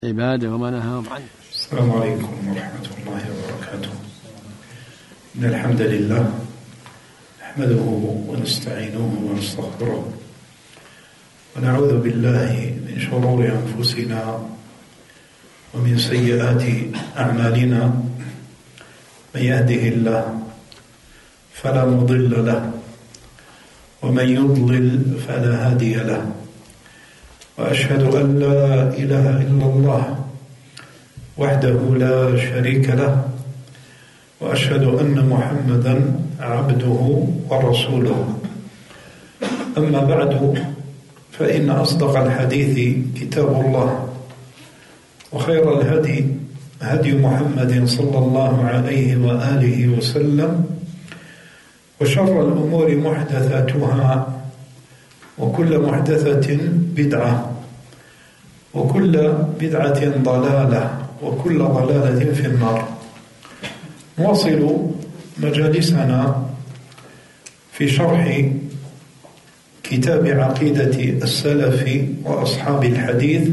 عباده وما نهاهم عنه. السلام عليكم ورحمة الله وبركاته. إن الحمد لله نحمده ونستعينه ونستغفره ونعوذ بالله من شرور أنفسنا ومن سيئات أعمالنا. من يهده الله فلا مضل له ومن يضلل فلا هادي له، وأشهد أن لا إله إلا الله وحده لا شريك له، وأشهد أن محمدا عبده ورسوله. أما بعد، فإن أصدق الحديث كتاب الله، وخير الهدي هدي محمد صلى الله عليه وآله وسلم، وشر الأمور محدثاتها، وكل محدثة بدعة، وكل بدعة ضلالة، وكل ضلالة في النار. نواصل مجالسنا في شرح كتاب عقيدة السلف وأصحاب الحديث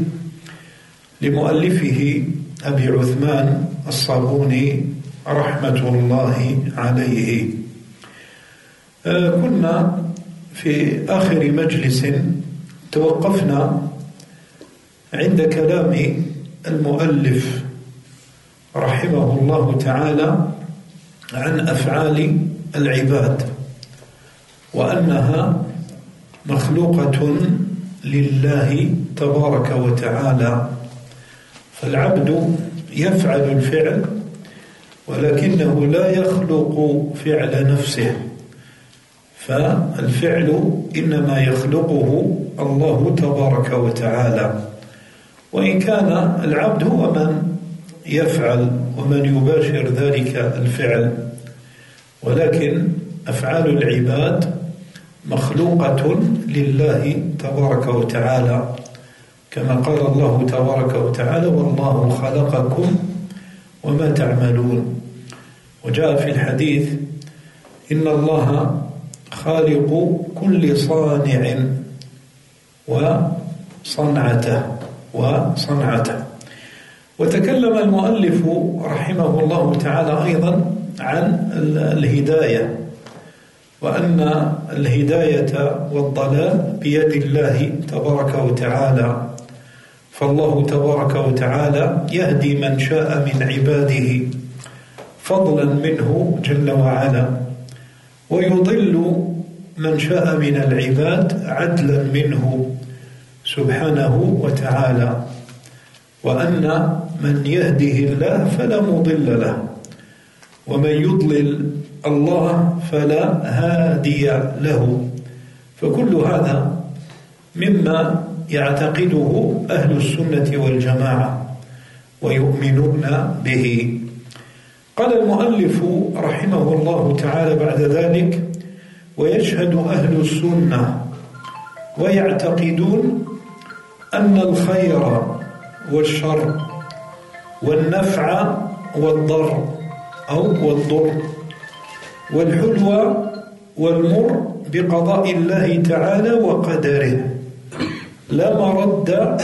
لمؤلفه أبي عثمان الصابوني رحمة الله عليه. كنا في آخر مجلس توقفنا عند كلام المؤلف رحمه الله تعالى عن أفعال العباد، وأنها مخلوقة لله تبارك وتعالى. فالعبد يفعل الفعل ولكنه لا يخلق فعل نفسه، فالفعل إنما يخلقه الله تبارك وتعالى، وإن كان العبد هو من يفعل ومن يباشر ذلك الفعل، ولكن أفعال العباد مخلوقة لله تبارك وتعالى، كما قال الله تبارك وتعالى: والله خلقكم وما تعملون. وجاء في الحديث: إن الله خالق كل صانع وصنعته. وتكلم المؤلف رحمه الله تعالى أيضا عن الهداية، وأن الهداية والضلال بيد الله تبارك وتعالى، فالله تبارك وتعالى يهدي من شاء من عباده فضلا منه جل وعلا، ويضل من شاء من العباد عدلا منه سبحانه وتعالى، وأن من يهده الله فلا مضل له، ومن يضلل الله فلا هادي له. فكل هذا مما يعتقده أهل السنة والجماعة ويؤمنون به. قال المؤلف رحمه الله تعالى بعد ذلك: ويشهد أهل السنة ويعتقدون أن الخير والشر والنفع والضر والحلو والمر بقضاء الله تعالى وقدره لا مرد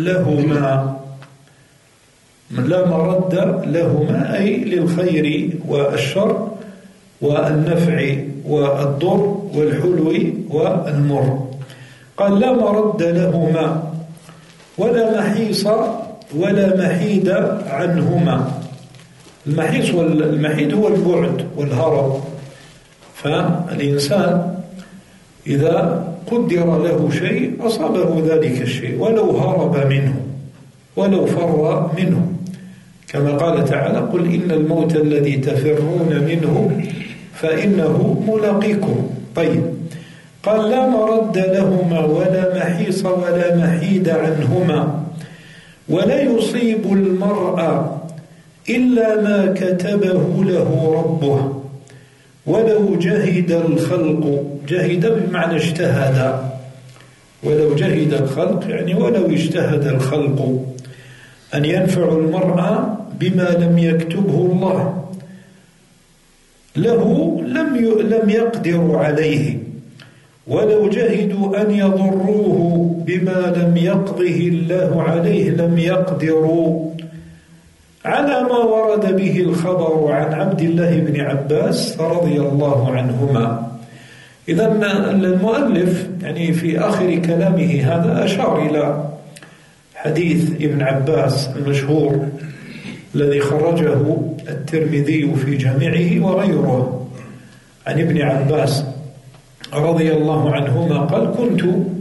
لهما، أي للخير والشر والنفع والضر والحلو والمر. قال: لا مرد لهما ولا محيص ولا محيد عنهما. المحيص والمحيد هو البعد والهرب، فالإنسان إذا قدر له شيء أصابه ذلك الشيء ولو هرب منه ولو فر منه، كما قال تعالى: قل إن الموت الذي تفرون منه فإنه ملاقيكم. طيب، قال: لا مرد لهما ولا محيص ولا محيد عنهما، ولا يصيب المرء إلا ما كتبه له ربه، ولو جهد الخلق. جهد بمعنى اجتهد، ولو جهد الخلق يعني ولو اجتهد الخلق أن ينفع المرء بما لم يكتبه الله له لم يقدر عليه، ولو جهدوا أن يضروه بما لم يقضه الله عليه لم يقدروا، على ما ورد به الخبر عن عبد الله بن عباس رضي الله عنهما. إذا المؤلف يعني في آخر كلامه هذا أشار إلى حديث ابن عباس المشهور الذي خرجه الترمذي في جامعه وغيره عن ابن عباس رضي الله عنهما قال: كنت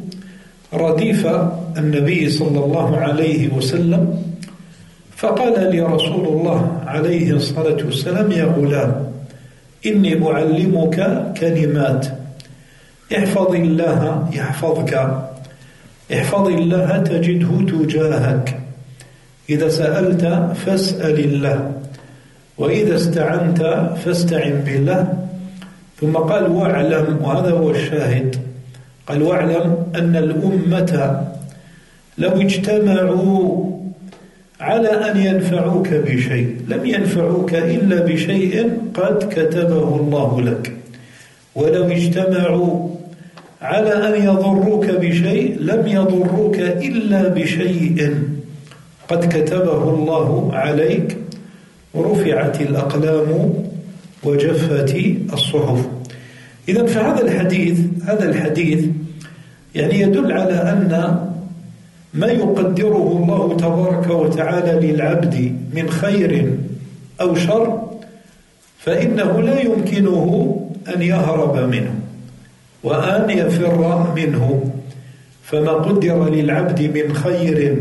رديف النبي صلى الله عليه وسلم، فقال لي رسول الله عليه الصلاة والسلام: يا غلام، إني أعلمك كلمات، احفظ الله يحفظك، احفظ الله تجده تجاهك، إذا سألت فاسأل الله، وإذا استعنت فاستعن بالله. ثم قال: واعلم، وهذا هو الشاهد، قال: واعلم أن الأمة لو اجتمعوا على أن ينفعوك بشيء لم ينفعوك إلا بشيء قد كتبه الله لك، ولو اجتمعوا على أن يضروك بشيء لم يضروك إلا بشيء قد كتبه الله عليك، ورفعت الأقلام وجفت الصحف. إذن فهذا الحديث يعني يدل على أن ما يقدره الله تبارك وتعالى للعبد من خير أو شر فإنه لا يمكنه أن يهرب منه وأن يفر منه. فما قدر للعبد من خير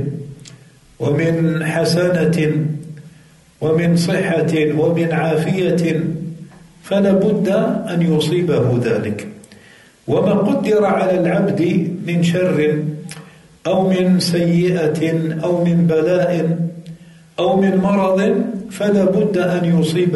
ومن حسنة ومن صحة ومن عافية فلا بد أن يصيبه ذلك، وما قدر على العبد من شر أو من سيئة أو من بلاء أو من مرض فلا بد أن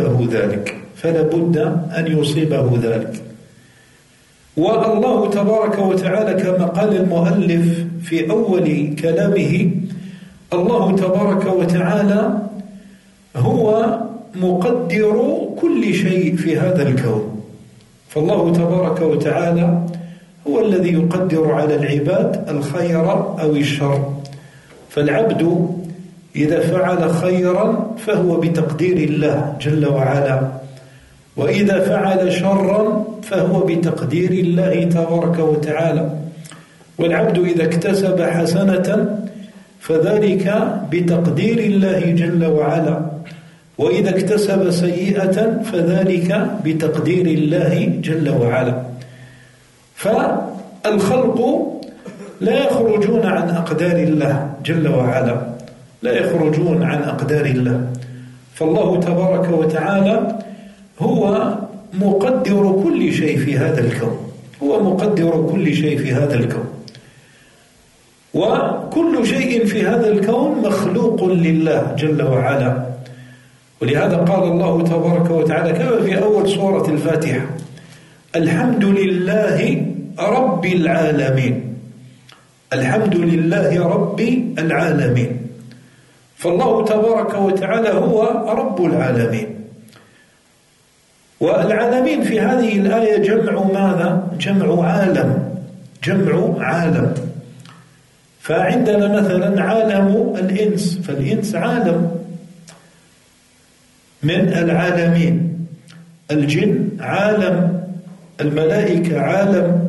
يصيبه ذلك. والله تبارك وتعالى كما قال المؤلف في أول كلامه: الله تبارك وتعالى هو مقدر كل شيء في هذا الكون. فالله تبارك وتعالى هو الذي يقدر على العباد الخير أو الشر. فالعبد إذا فعل خيرا فهو بتقدير الله جل وعلا، وإذا فعل شرا فهو بتقدير الله تبارك وتعالى. والعبد إذا اكتسب حسنة فذلك بتقدير الله جل وعلا، وإذا اكتسب سيئة فذلك بتقدير الله جل وعلا. فالخلق لا يخرجون عن أقدار الله جل وعلا، لا يخرجون عن أقدار الله. فالله تبارك وتعالى هو مقدر كل شيء في هذا الكون، وكل شيء في هذا الكون مخلوق لله جل وعلا. ولهذا قال الله تبارك وتعالى كما في أول سورة الفاتحة: الحمد لله رب العالمين، الحمد لله رب العالمين. فالله تبارك وتعالى هو رب العالمين. والعالمين في هذه الآية جمع ماذا؟ جمع عالم. فعندنا مثلا عالم الإنس، فالإنس عالم من العالمين، الجن عالم، الملائكة عالم،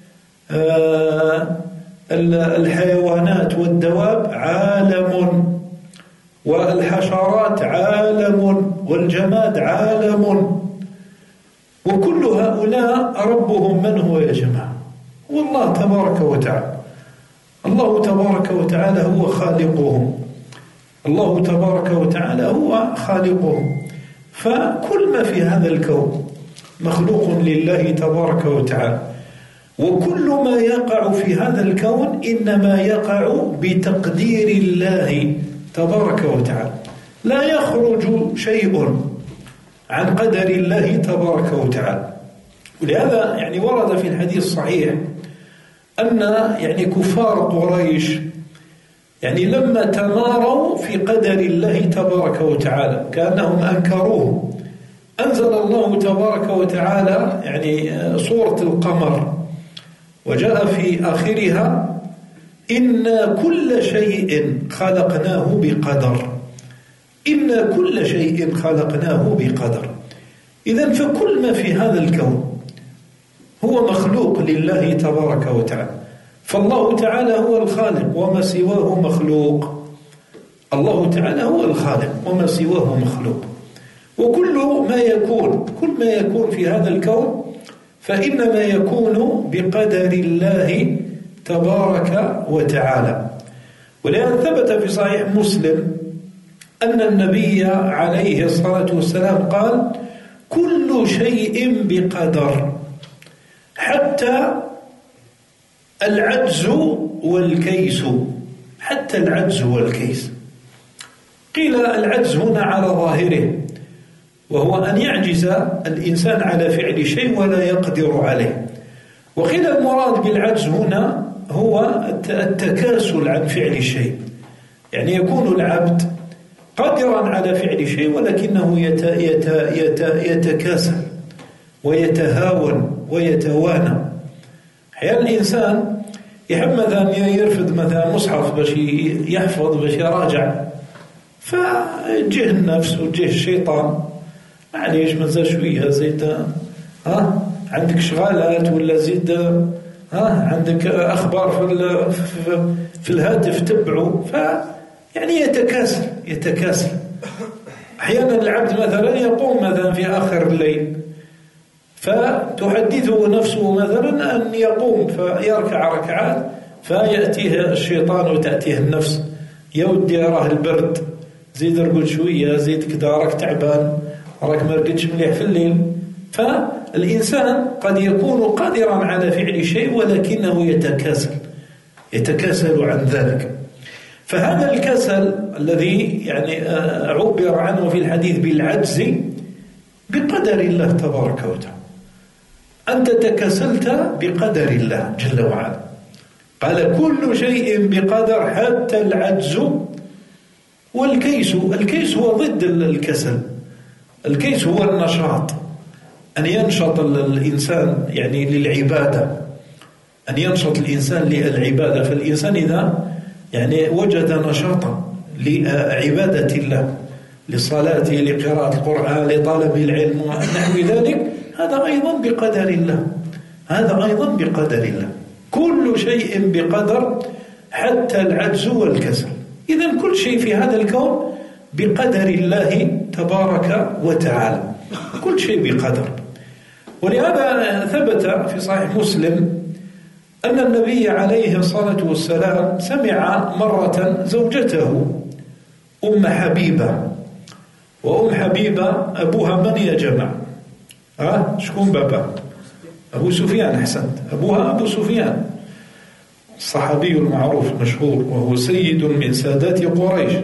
الحيوانات والدواب عالم، والحشرات عالم، والجماد عالم. وكل هؤلاء ربهم من هو يا جماعة؟ هو الله تبارك وتعالى. الله تبارك وتعالى هو خالقهم، الله تبارك وتعالى هو خالقهم. فكل ما في هذا الكون مخلوق لله تبارك وتعالى، وكل ما يقع في هذا الكون إنما يقع بتقدير الله تبارك وتعالى، لا يخرج شيء عن قدر الله تبارك وتعالى. ولهذا يعني ورد في الحديث الصحيح أن يعني كفار قريش يعني لما تماروا في قدر الله تبارك وتعالى كأنهم أنكروه، أنزل الله تبارك وتعالى يعني سورة القمر وجاء في آخرها إنا كل شيء خلقناه بقدر. إنا كل شيء خلقناه بقدر. إذن فكل ما في هذا الكون هو مخلوق لله تبارك وتعالى، فالله تعالى هو الخالق وما سواه مخلوق. الله تعالى هو الخالق وما سواه مخلوق. وكل ما يكون في هذا الكون فإنما يكون بقدر الله تبارك وتعالى. ولهذا ثبت في صحيح مسلم أن النبي عليه الصلاة والسلام قال: كل شيء بقدر حتى العجز والكيس. حتى العجز والكيس. قيل العجز هنا على ظاهره، وهو أن يعجز الإنسان على فعل شيء ولا يقدر عليه. وقيل المراد بالعجز هنا هو التكاسل عن فعل شيء، يعني يكون العبد قادرا على فعل شيء ولكنه يتكاسل ويتهاون ويتوانى. أحيانا الإنسان يحب مثلا يرفض مثلا مصحف باش يحفظ باش يراجع، فجه النفس وجه الشيطان: معليش مازال شوية زيد، عندك شغالات ولا زيد، عندك أخبار في الهاتف تبعه. يعني يتكاسل. أحيانا العبد مثلا يقوم مثلا في آخر الليل فتحدثه نفسه مثلا أن يقوم فيركع ركعات، فيأتيه الشيطان وتأتيه النفس: يا ودي راه البرد، زيد رقد شوية، زيد كذا، راك تعبان، راك ما رقدش مليح في الليل. فالإنسان قد يكون قادرا على فعل شيء ولكنه يتكاسل عن ذلك. فهذا الكسل الذي يعني عبر عنه في الحديث بالعجز بقدر الله تبارك وتعالى. أنت تكسلت بقدر الله جل وعلا. قال: كل شيء بقدر حتى العجز والكيس. الكيس هو ضد الكسل. الكيس هو النشاط، أن ينشط الإنسان يعني للعبادة، أن ينشط الإنسان للعبادة. فالإنسان إذا يعني وجد نشاطا لعبادة الله، لصلاته، لقراءة القرآن، لطلب العلم ونحو ذلك، هذا أيضا بقدر الله. هذا أيضا بقدر الله. كل شيء بقدر حتى العجز والكسل. إذن كل شيء في هذا الكون بقدر الله تبارك وتعالى، كل شيء بقدر. ولهذا ثبت في صحيح مسلم أن النبي عليه الصلاة والسلام سمع مرة زوجته أم حبيبة. وأم حبيبة أبوها من يا جماعة؟ شكون بابا؟ أبو سفيان. أحسنت، أبوها أبو سفيان الصحابي المعروف المشهور، وهو سيد من سادات قريش.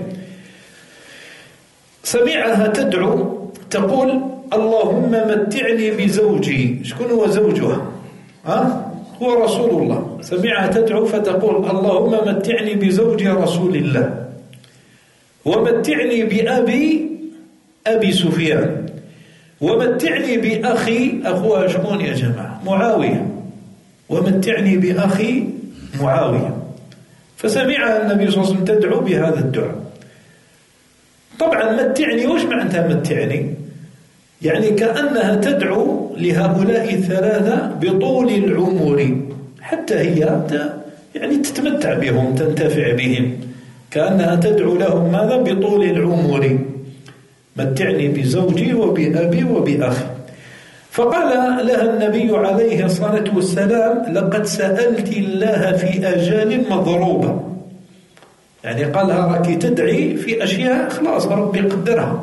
سمعها تدعو تقول: اللهم متعني بزوجي. شكون هو زوجها؟ هو رسول الله. سمعها تدعو فتقول: اللهم متعني بزوج رسول الله، ومتعني أبي سفيان، ومتعني بأخي. أخوها شكون يا جماعة؟ معاوية. ومتعني بأخي معاوية. فسمعها النبي صلى الله عليه وسلم تدعو بهذا الدعاء. طبعا متعني، وش معناتها متعني؟ يعني كأنها تدعو لهؤلاء الثلاثة بطول العمر حتى هي يعني تتمتع بهم، تنتفع بهم. كأنها تدعو لهم ماذا؟ بطول العمر. متعني بزوجي وبأبي وبأخي. فقال لها النبي عليه الصلاة والسلام: لقد سألت الله في أجال مضروبة. يعني قالها راكي تدعي في أشياء خلاص ربي قدرها،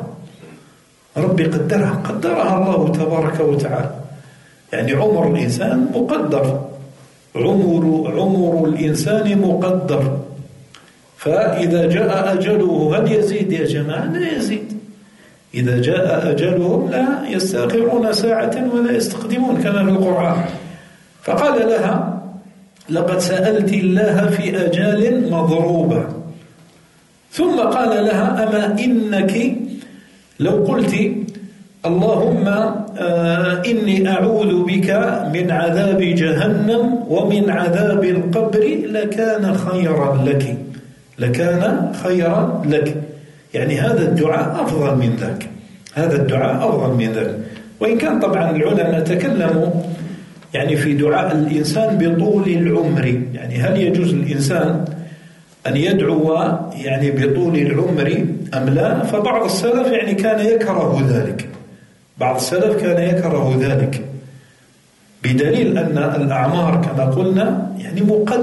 قدرها الله تبارك وتعالى. يعني عمر الإنسان مقدر، عمر الإنسان مقدر. فإذا جاء أجله هل يزيد يا جماعة؟ لا يزيد. إذا جاء أجلهم لا يستأخرون ساعة ولا يستقدمون كما في القرآن. فقال لها: لقد سألت الله في أجال مضروبة. ثم قال لها: أما إنك لو قلت اللهم إني أعوذ بك من عذاب جهنم ومن عذاب القبر لكان خيرا لك، لكان خيرا لك. يعني هذا الدعاء أفضل من ذاك، هذا الدعاء أفضل من ذاك. وإن كان طبعا العلماء تكلموا يعني في دعاء الإنسان بطول العمر، يعني هل يجوز الإنسان أن يدعو يعني بطول العمر أم لا؟ فبعض السلف يعني كان يكره ذلك، بعض السلف كان يكره ذلك بدليل أن الأعمار كما قلنا يعني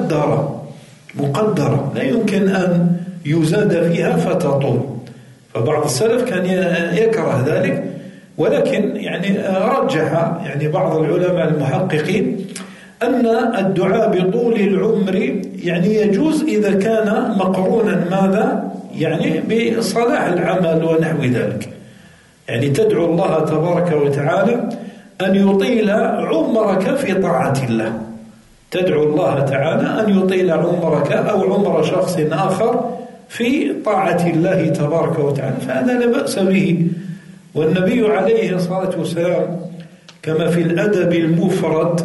مقدرة لا يمكن أن يزاد فيها فتطول، فبعض السلف كان يكره ذلك. ولكن يعني رجح يعني بعض العلماء المحققين أن الدعاء بطول العمر يعني يجوز إذا كان مقرونا ماذا؟ يعني بصلاح العمل ونحو ذلك. يعني تدعو الله تبارك وتعالى أن يطيل عمرك في طاعة الله، تدعو الله تعالى أن يطيل عمرك أو عمر شخص آخر في طاعة الله تبارك وتعالى، فهذا لا بأس به. والنبي عليه الصلاة والسلام كما في الأدب المفرد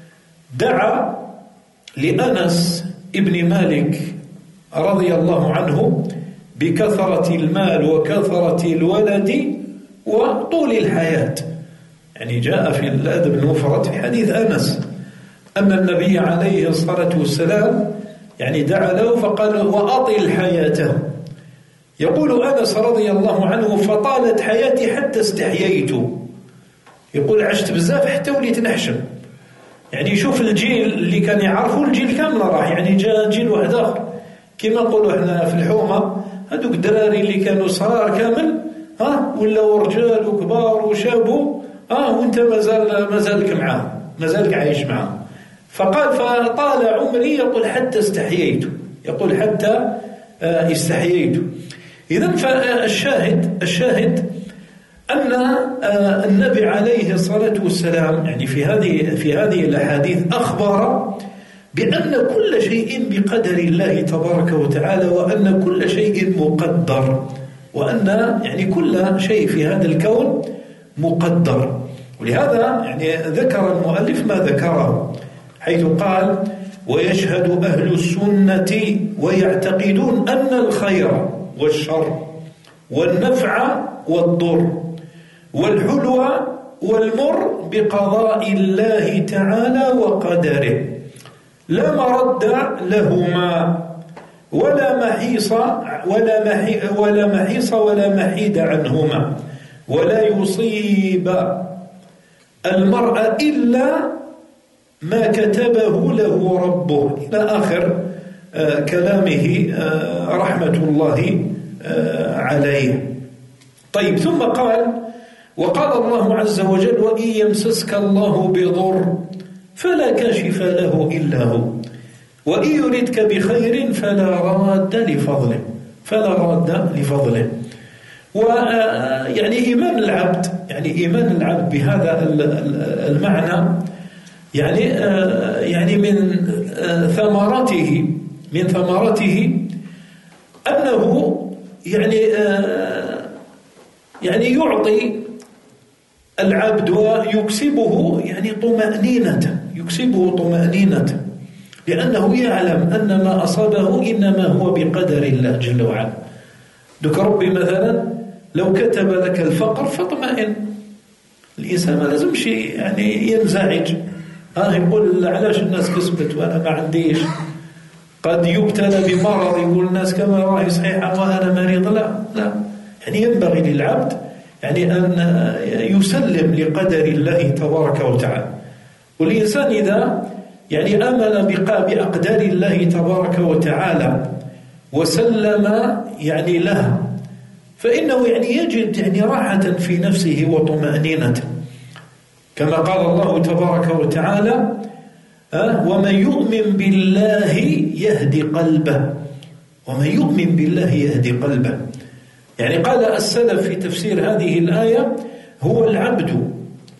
دعا لأنس ابن مالك رضي الله عنه بكثرة المال وكثرة الولد وطول الحياة. يعني جاء في الأدب المفرد في حديث أنس أن النبي عليه الصلاة والسلام يعني دعا له فقال وأطل حياته. يقول أنس رضي الله عنه فطالت حياتي حتى استحييت، يقول عشت بزاف حتى وليت نحشم. يعني شوف الجيل اللي كان يعرفوا الجيل كامل راح، يعني جاء جيل واحد آخر كما نقولوا احنا في الحومة هذوك الدراري اللي كانوا صغار كامل ولا رجال وكبار وشابوا وانت مازالك معاهم، مازالك عايش معاهم. فقال فطال عمري يقول حتى استحييت، يقول حتى استحييت. إذن فالشاهد أن النبي عليه الصلاة والسلام يعني في هذه الأحاديث أخبر بأن كل شيء بقدر الله تبارك وتعالى، وأن كل شيء مقدر، وأن يعني كل شيء في هذا الكون مقدر. ولهذا يعني ذكر المؤلف ما ذكره حيث قال ويشهد أهل السنة ويعتقدون أن الخير والشر والنفع والضر والحلو والمر بقضاء الله تعالى وقدره لا مرد لهما ولا محيص ولا محيد عنهما، ولا يصيب المرء إلا ما كتبه له ربه، إلى آخر كلامه رحمة الله عليه. طيب ثم قال وقال الله عز وجل وإن يمسسك الله بضر فلا كاشف له إلا هو وإن يردك بخير فلا راد لفضله. ويعني إيمان العبد بهذا المعنى يعني من ثمرته أنه يعني يعطي العبد ويكسبه طمأنينة، لأنه يعلم أن ما أصابه إنما هو بقدر الله جل وعلا. دك ربي مثلا لو كتب لك الفقر فاطمئن، الإنسان ما لازمش يعني ينزعج يقول علاش الناس كسبت وأنا ما عنديش. قد يبتلى بمرض يقول الناس كما راهي صحيحة وأنا مريض، لا يعني ينبغي للعبد يعني أن يسلم لقدر الله تبارك وتعالى. والإنسان إذا يعني آمن بأقدار الله تبارك وتعالى وسلم يعني لها فإنه يعني يجد يعني راحة في نفسه وطمأنينة، كما قال الله تبارك وتعالى ومن يؤمن بالله يهدي قلبه. يعني قال السلف في تفسير هذه الآية هو العبد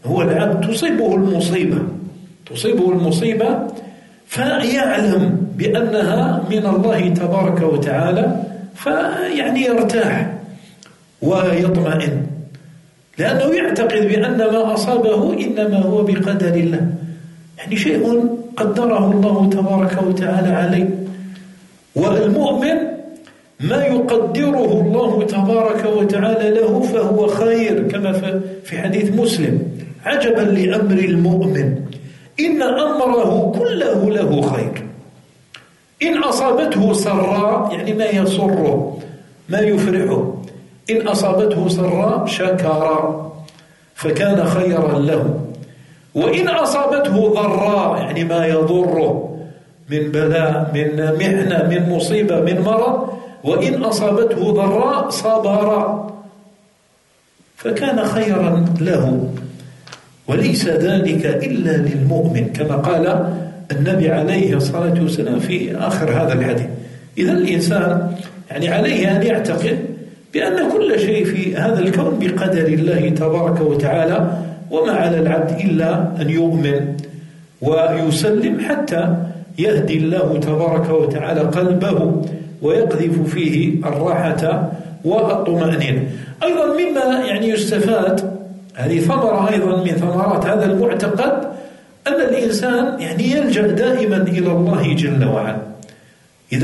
تصيبه المصيبة فيعلم بأنها من الله تبارك وتعالى، فيعني يرتاح ويطمئن، لأنه يعتقد بأن ما أصابه إنما هو بقدر الله، يعني شيء قدره الله تبارك وتعالى عليه. والمؤمن ما يقدره الله تبارك وتعالى له فهو خير، كما في حديث مسلم: عجبا لأمر المؤمن إن أمره كله له خير، إن أصابته سراء يعني ما يسره ما يفرحه، إن أصابته سراء شكر فكان خيرا له، وإن أصابته ضراء يعني ما يضره من بلاء من محنة من مصيبة من مرض، وإن أصابته ضراء صبر فكان خيرا له. وليس ذلك إلا للمؤمن كما قال النبي عليه الصلاة والسلام في آخر هذا الحديث. إذا الإنسان يعني عليه أن يعتقد بأن كل شيء في هذا الكون بقدر الله تبارك وتعالى، وما على العبد إلا أن يؤمن ويسلم حتى يهدي الله تبارك وتعالى قلبه ويقذف فيه الراحة والطمأنينة. أيضا مما يعني يستفاد، هذه ثمرة أيضا من ثمرات هذا المعتقد، أن الإنسان يعني يلجأ دائما إلى الله جل وعلا. إذا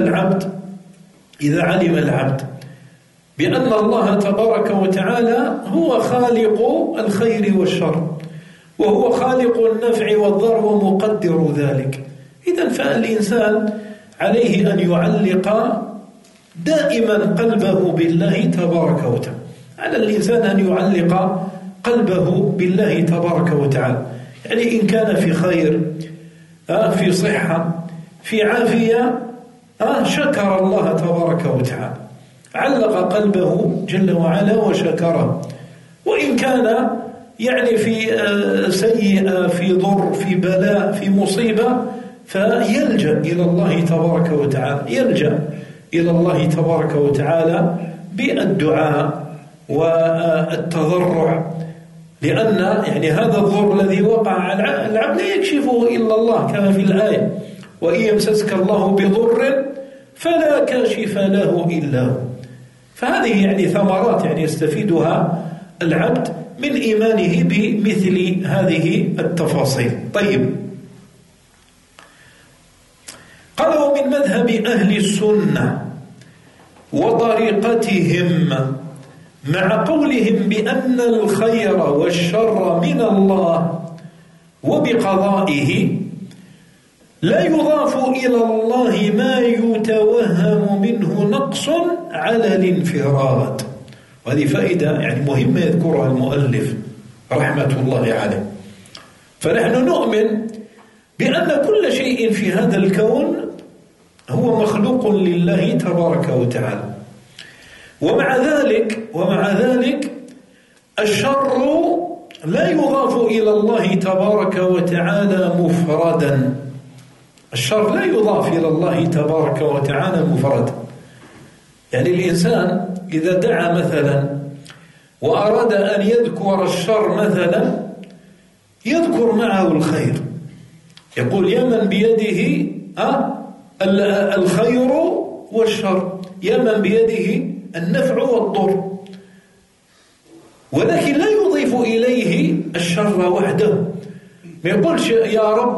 علم العبد بأن الله تبارك وتعالى هو خالق الخير والشر، وهو خالق النفع والضر ومقدر ذلك، إذن فالإنسان عليه أن يعلق دائما قلبه بالله تبارك وتعالى. على الإنسان أن يعلق قلبه بالله تبارك وتعالى، يعني إن كان في خير في صحة في عافية شكر الله تبارك وتعالى، علق قلبه جل وعلا وشكره. وإن كان يعني في سيئة في ضر في بلاء في مصيبة فيلجأ إلى الله تبارك وتعالى، يلجأ إلى الله تبارك وتعالى بالدعاء والتضرع، لأن يعني هذا الضر الذي وقع على العبد لا يكشفه إلا الله كما في الآية: وإن يمسسك الله بضر فلا كاشف له إلا هو. فهذه يعني ثمرات يعني يستفيدها العبد من إيمانه بمثل هذه التفاصيل. طيب، قال: ومن مذهب أهل السنة وطريقتهم مع قولهم بأن الخير والشر من الله وبقضائه لا يضاف إلى الله ما يتوهم منه نقص على الانفراد. وهذه فائدة يعني مهمة يذكرها المؤلف رحمة الله عليه. فنحن نؤمن بأن كل شيء في هذا الكون هو مخلوق لله تبارك وتعالى، ومع ذلك الشر لا يضاف إلى الله تبارك وتعالى مفردا. الشر لا يضاف إلى الله تبارك وتعالى مفردا. يعني الإنسان إذا دعا مثلا وأراد أن يذكر الشر مثلا يذكر معه الخير، يقول: يا من بيده الخير والشر، يا من بيده النفع والضر، ولكن لا يضيف إليه الشر وحده. ما يقولش يا رب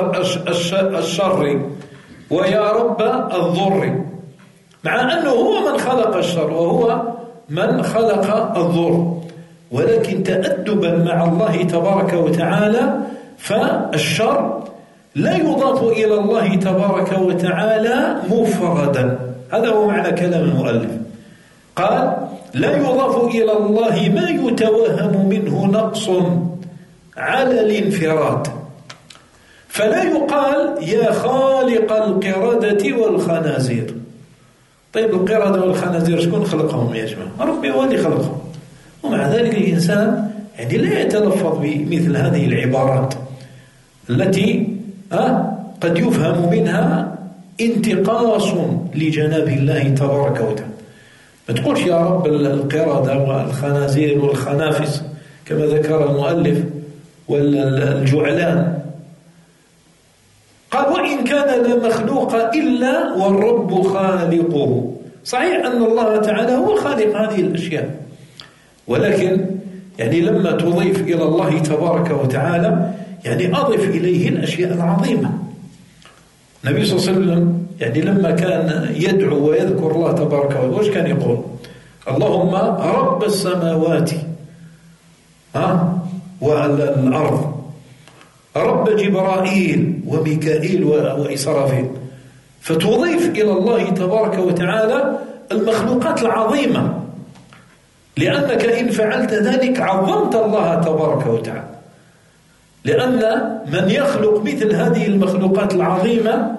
الشر ويا رب الضر، مع أنه هو من خلق الشر وهو من خلق الضر، ولكن تأدبا مع الله تبارك وتعالى فالشر لا يضاف إلى الله تبارك وتعالى مفردا. هذا هو معنى كلام المؤلف. قال: لا يضاف إلى الله ما يتوهم منه نقص على الانفراد، فلا يقال يا خالق القردة والخنازير. طيب، القردة والخنازير شكون خلقهم يا جماعة؟ ربي هو اللي خلقهم. ومع ذلك الإنسان يعني لا يتلفظ بمثل هذه العبارات التي قد يفهم منها انتقاص لجناب الله تبارك وتعالى. ما تقولش يا رب القردة والخنازير والخنافس كما ذكر المؤلف والجعلان. قال: وإن كان لا مخلوق إلا والرب خالقه. صحيح أن الله تعالى هو خالق هذه الأشياء، ولكن يعني لما تضيف إلى الله تبارك وتعالى يعني أضف إليه الأشياء العظيمة. النبي صلى الله عليه وسلم يعني لما كان يدعو ويذكر الله تبارك وتعالى وش كان يقول؟ اللهم رب السماوات والأرض، رب جبرائيل وميكائيل وإسرافيل. فتضيف إلى الله تبارك وتعالى المخلوقات العظيمة، لأنك إن فعلت ذلك عظمت الله تبارك وتعالى، لأن من يخلق مثل هذه المخلوقات العظيمة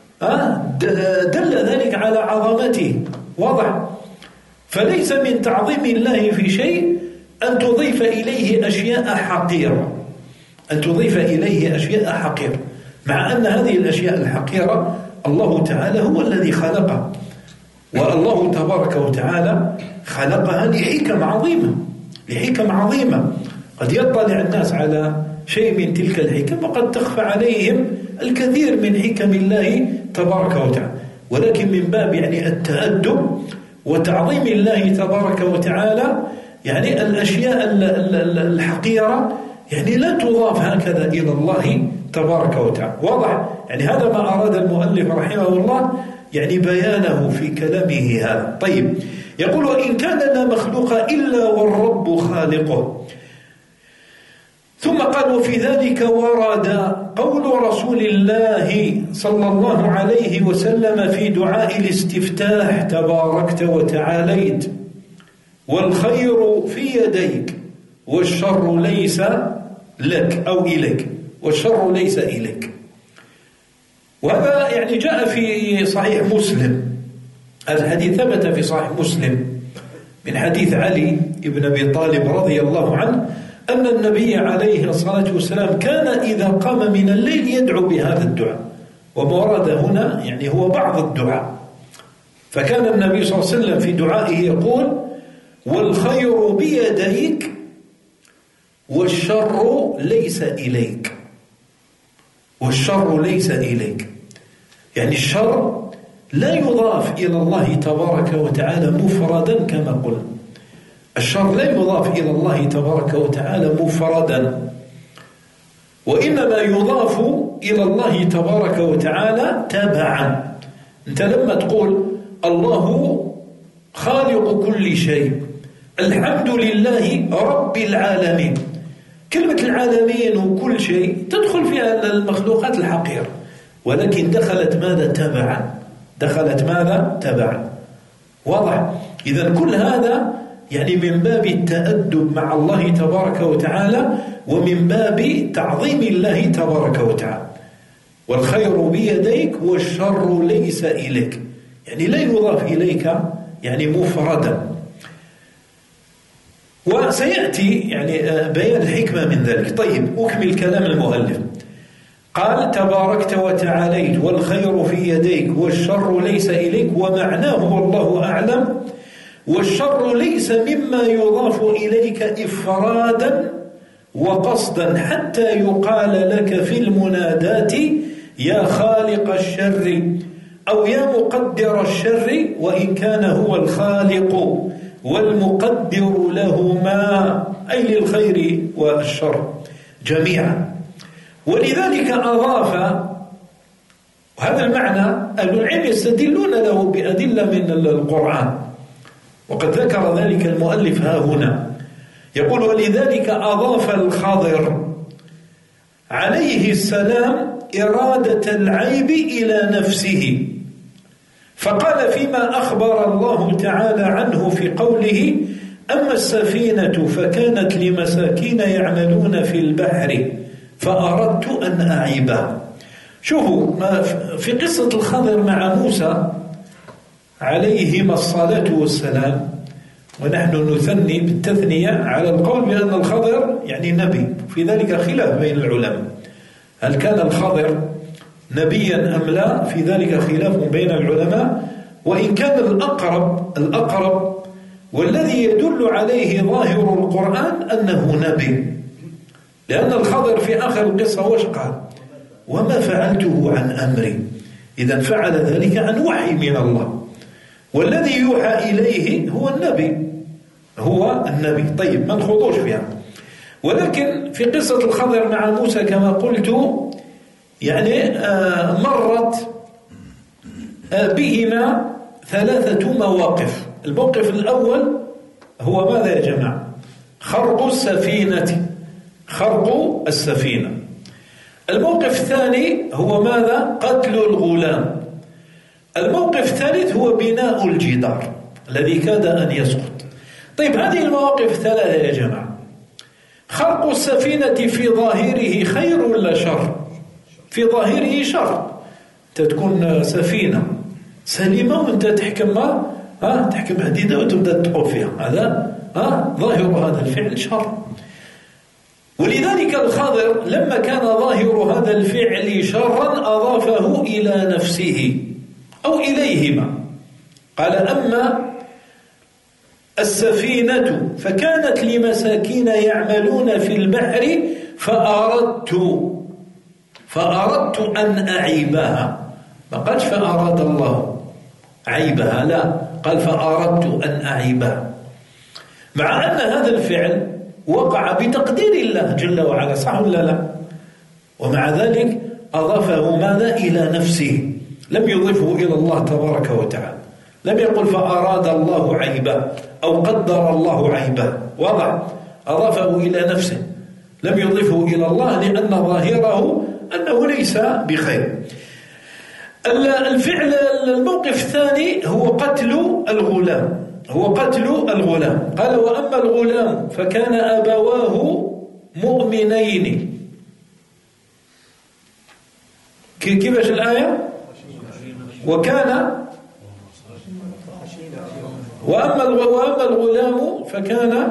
دل ذلك على عظمته. واضح؟ فليس من تعظيم الله في شيء أن تضيف إليه أشياء حقيرة، أن تضيف إليه أشياء حقيرة، مع أن هذه الأشياء الحقيرة الله تعالى هو الذي خلقها، والله تبارك وتعالى خلقها لحكم عظيمة، لحكم عظيمة. قد يطلع الناس على شيء من تلك الحكم وقد تخفى عليهم الكثير من حكم الله تبارك وتعالى، ولكن من باب يعني التأدب وتعظيم الله تبارك وتعالى يعني الأشياء الحقيرة يعني لا تضاف هكذا إلى الله تبارك وتعالى. واضح؟ يعني هذا ما أراد المؤلف رحمه الله يعني بيانه في كلامه هذا. طيب، يقول وإن كان لا مخلوق إلا والرب خالقه. ثم قال وفي ذلك ورد قول رسول الله صلى الله عليه وسلم في دعاء الاستفتاح تباركت وتعاليت والخير في يديك والشر ليس لك أو إليك، والشر ليس إليك. وهذا يعني جاء في صحيح مسلم، الحديث ثبت في صحيح مسلم من حديث علي بن أبي طالب رضي الله عنه أن النبي عليه الصلاة والسلام كان إذا قام من الليل يدعو بهذا الدعاء، وما ورد هنا يعني هو بعض الدعاء. فكان النبي صلى الله عليه وسلم في دعائه يقول والخير بيديك والشر ليس إليك، والشر ليس إليك. يعني الشر لا يضاف إلى الله تبارك وتعالى مفردا كما قلنا، الشر لا يضاف إلى الله تبارك وتعالى مفردا، وإنما يضاف إلى الله تبارك وتعالى تبعا. أنت لما تقول الله خالق كل شيء، الحمد لله رب العالمين، كلمة العالمين وكل شيء تدخل فيها المخلوقات الحقيرة، ولكن دخلت ماذا تبعا؟ دخلت ماذا تبعا. واضح؟ إذن كل هذا يعني من باب التأدب مع الله تبارك وتعالى ومن باب تعظيم الله تبارك وتعالى. والخير بيديك والشر ليس إليك، يعني لا يضاف إليك يعني مفردا. وسيأتي يعني بيان الحكمة من ذلك. طيب، أكمل كلام المؤلف. قال تباركت وتعاليت والخير في يديك والشر ليس إليك، ومعناه والله أعلم والشر ليس مما يضاف إليك إفرادا وقصدا حتى يقال لك في المنادات يا خالق الشر أو يا مقدر الشر، وإن كان هو الخالق والمقدر لهما أي للخير والشر جميعا. ولذلك أضاف هذا المعنى أهل العلم يستدلون له بأدلة من القرآن، وقد ذكر ذلك المؤلف ها هنا. يقول ولذلك أضاف الخضر عليه السلام إرادة العيب إلى نفسه، فقال فيما أخبر الله تعالى عنه في قوله أما السفينة فكانت لمساكين يعملون في البحر فأردت أن أعيبها. شوفوا في قصة الخضر مع موسى عليهما الصلاة والسلام، ونحن نثني بالتثنية على القول بأن الخضر يعني نبي، في ذلك خلاف بين العلماء، هل كان الخضر نبيا أم لا؟ في ذلك خلاف بين العلماء، وإن كان الأقرب والذي يدل عليه ظاهر القرآن أنه نبي، لأن الخضر في آخر القصة وش قال؟ وما فعلته عن أمري. إذا فعل ذلك عن وحي من الله، والذي يوحى إليه هو النبي. هو النبي. طيب ما نخوضوش فيها، ولكن في قصة الخضر مع موسى كما قلت يعني مرت بهما 3 مواقف. الموقف الأول هو ماذا يا جماعة؟ خرق السفينة. الموقف الثاني هو ماذا؟ قتل الغلام. الموقف الثالث هو بناء الجدار الذي كاد أن يسقط. طيب هذه المواقف 3 يا جماعة، خرق السفينة في ظاهره خير ولا شر؟ في ظاهره شر. تكون سفينة سليمة وانت تحكم حديدة وتبدأ تطوف فيها، هذا ظاهر هذا الفعل شر. ولذلك الخضر لما كان ظاهر هذا الفعل شرا أضافه إلى نفسه أو إليهما. قال أما السفينة فكانت لمساكين يعملون في البحر فأردت أن أعيبها. ما قالش فأراد الله عيبها، لا، قال فأردت أن أعيبها، مع أن هذا الفعل وقع بتقدير الله جل وعلا، صح ولا لا؟ ومع ذلك أضافه ماذا؟ إلى نفسه، لم يضفه إلى الله تبارك وتعالى. لم يقل فأراد الله عيبه أو قدر الله عيبه، واضح؟ أضافه إلى نفسه، لم يضفه إلى الله، لأن ظاهره أنه ليس بخير. الموقف الثاني هو قتل الغلام. قال وأما الغلام فكان أبواه مؤمنين. كيفاش الآية؟ وأما الغلام فكان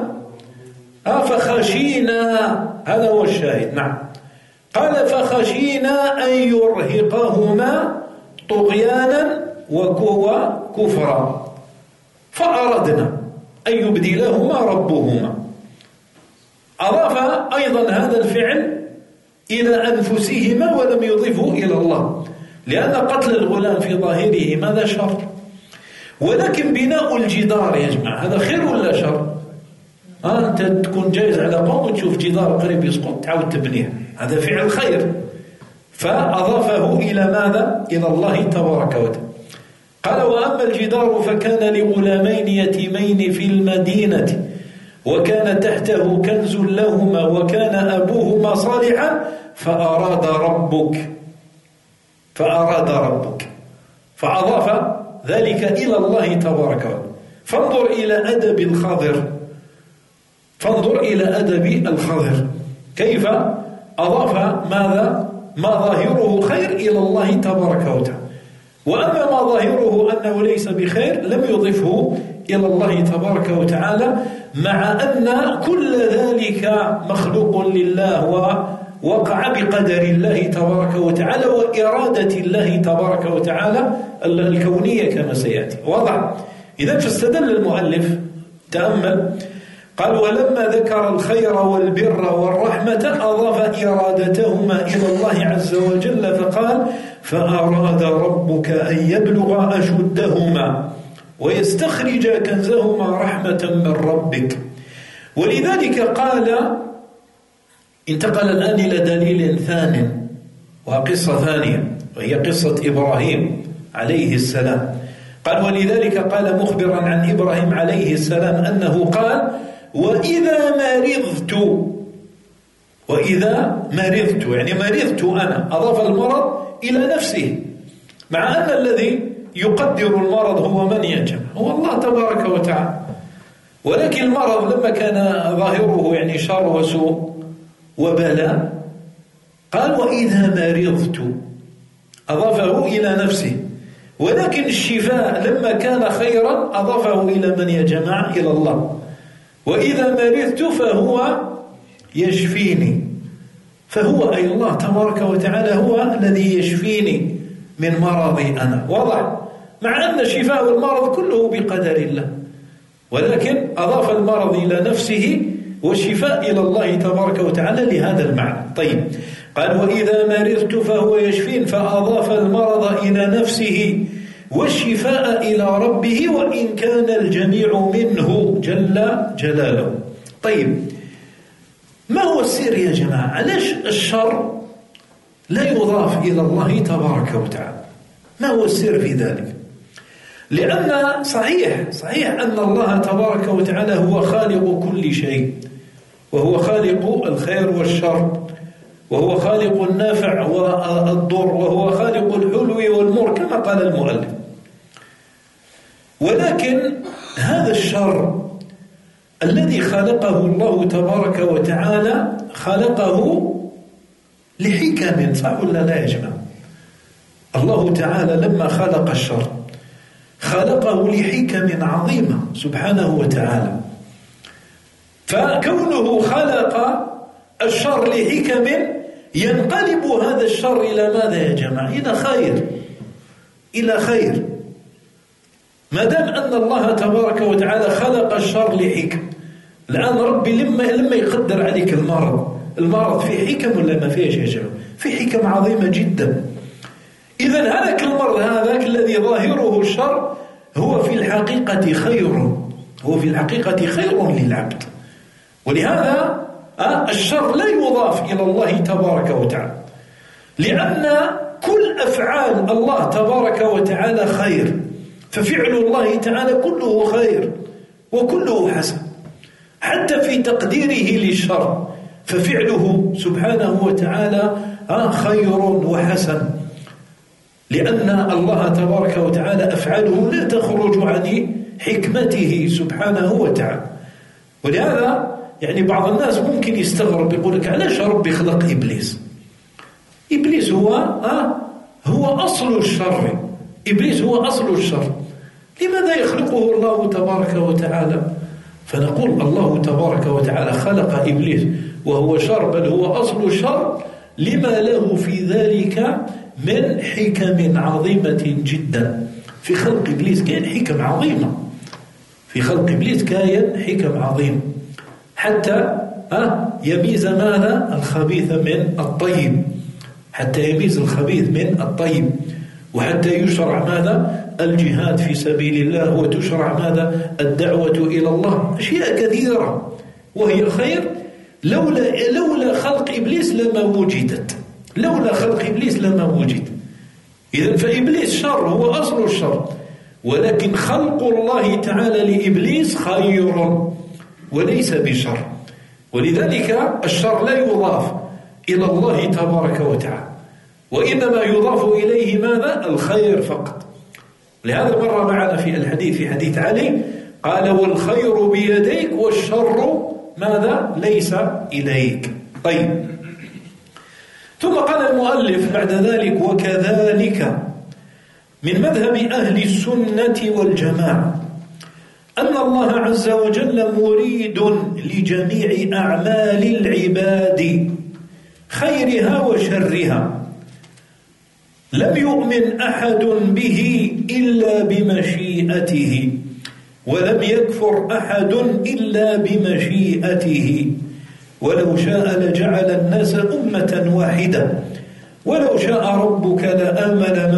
فخشينا، هذا هو الشاهد. نعم، قال فخشينا أن يرهقهما طغيانا وكفرا فأردنا أن يبدلهما ربهما. أضاف أيضا هذا الفعل إلى أنفسهما ولم يضيفه إلى الله، لأن قتل الغلام في ظاهره ماذا؟ شر. ولكن بناء الجدار يا جماعة هذا خير ولا شر؟ أنت تكون جايز على قوم وتشوف جدار قريب يسقط تعاود تبنيه، هذا فعل خير، فأضافه إلى ماذا؟ إلى الله تبارك وتعالى. قال وأما الجدار فكان لغلامين يتيمين في المدينة وكان تحته كنز لهما وكان أبوهما صالحا فأراد ربك فأضاف ذلك إلى الله تبارك وتعالى. فانظر إلى أدب الخضر كيف أضاف ماذا؟ ما ظاهره خير إلى الله تبارك وتعالى، وأما ما ظاهره أنه ليس بخير لم يضفه إلى الله تبارك وتعالى، مع أن كل ذلك مخلوق لله ووقع بقدر الله تبارك وتعالى وإرادة الله تبارك وتعالى الكونية كما سيأتي. واضح؟ إذا فاستدل المؤلف، تأمل، قال ولما ذكر الخير والبر والرحمة أضاف إرادتهما إلى الله عز وجل فقال فأراد ربك أن يبلغ أشدهما ويستخرج كنزهما رحمة من ربك. ولذلك قال انتقل الآن إلى دليل ثان وقصة ثانية وهي قصة إبراهيم عليه السلام. قال ولذلك قال مخبرا عن إبراهيم عليه السلام أنه قال وإذا مرضت يعني مرضت أنا، أضاف المرض إلى نفسه، مع أن الذي يقدر المرض هو من يجمع؟ هو الله تبارك وتعالى. ولكن المرض لما كان ظاهره يعني شر وسوء وبلاء قال وإذا مرضت، أضافه إلى نفسه. ولكن الشفاء لما كان خيرا أضافه إلى من يا جماعة؟ إلى الله. وإذا مرضت فهو يشفيني، فهو أي الله تبارك وتعالى هو الذي يشفيني من مرضي أنا. واضح؟ مع أن الشفاء والمرض كله بقدر الله، ولكن أضاف المرض إلى نفسه والشفاء إلى الله تبارك وتعالى لهذا المعنى. طيب، قال وإذا مرضت فهو يشفين، فأضاف المرض إلى نفسه والشفاء إلى ربه وإن كان الجميع منه جل جلاله. طيب، ما هو السر يا جماعة؟ علاش الشر لا يضاف إلى الله تبارك وتعالى؟ ما هو السر في ذلك؟ لأن صحيح أن الله تبارك وتعالى هو خالق كل شيء، وهو خالق الخير والشر، وهو خالق النافع والضر، وهو خالق الحلو والمر كما قال المؤلف. ولكن هذا الشر الذي خلقه الله تبارك وتعالى خلقه لحكم، صح ولا لا يا جماعة؟ الله تعالى لما خلق الشر خلقه لحكم عظيمة سبحانه وتعالى. فكونه خلق الشر لحكم ينقلب هذا الشر إلى ماذا يا جماعة؟ إلى خير. ما دام أن الله تبارك وتعالى خلق الشر لحكم، الآن ربي لما يقدر عليك المرض في حكم ولا ما فيش يا جماعة؟ في حكم عظيمة جدا. إذن هذاك المرض هذاك الذي ظاهره الشر هو في الحقيقة خير للعبد. ولهذا الشر لا يضاف إلى الله تبارك وتعالى، لأن كل أفعال الله تبارك وتعالى خير، ففعل الله تعالى كله خير وكله حسن، حتى في تقديره للشر ففعله سبحانه وتعالى خير وحسن، لأن الله تبارك وتعالى أفعاله لا تخرج عن حكمته سبحانه وتعالى. ولهذا يعني بعض الناس ممكن يستغرب، يقول لك علاش ربي خلق إبليس؟ إبليس هو أصل الشر، إبليس هو أصل الشر، لماذا يخلقه الله تبارك وتعالى؟ فنقول الله تبارك وتعالى خلق إبليس وهو شر، بل هو أصل الشر، لما له في ذلك من حكم عظيمة جدا. في خلق إبليس كاين حكم عظيمة، في خلق إبليس كاين حكم عظيم، حتى يميز ماذا؟ الخبيث من الطيب، حتى يميز الخبيث من الطيب، وحتى يشرع ماذا؟ الجهاد في سبيل الله، وتشرع ماذا؟ الدعوة إلى الله، أشياء كثيرة وهي خير. لولا خلق إبليس لما وجدت، إذن فإبليس شر، هو أصل الشر، ولكن خلق الله تعالى لإبليس خير وليس بشر. ولذلك الشر لا يضاف إلى الله تبارك وتعالى، وإنما يضاف إليه ماذا؟ الخير فقط. لهذا مر معنا في الحديث، في حديث علي قال: والخير بيديك والشر ماذا؟ ليس إليك. طيب، ثم قال المؤلف بعد ذلك: وكذلك من مذهب أهل السنة والجماعة أن الله عز وجل مريد لجميع أعمال العباد خيرها وشرها، لم يؤمن أحد به إلا بمشيئته، ولم يكفر أحد إلا بمشيئته، ولو شاء لجعل الناس أمة واحدة، ولو شاء ربك لآمن